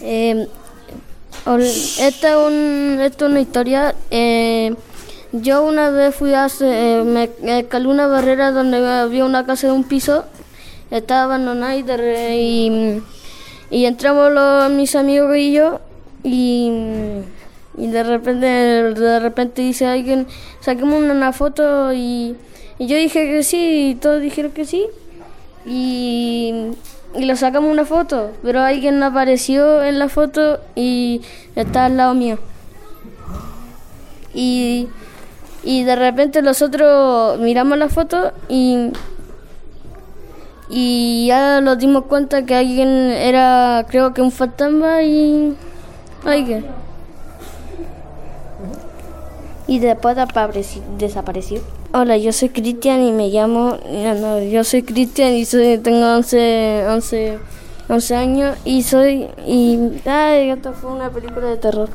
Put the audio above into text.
Eh, esta es una historia. Yo una vez me escalé una barrera donde había una casa de un piso, estaba abandonada y entramos mis amigos y yo y de repente dice alguien, saquemos una foto y yo dije que sí y todos dijeron que sí y le sacamos una foto, pero alguien apareció en la foto y estaba al lado mío. Y de repente nosotros miramos la foto y ya nos dimos cuenta que alguien era, creo que un fantasma y alguien. Y después desapareció. Hola, yo soy Cristian y me llamo... No, yo soy Cristian y tengo 11 años y esto fue una película de terror.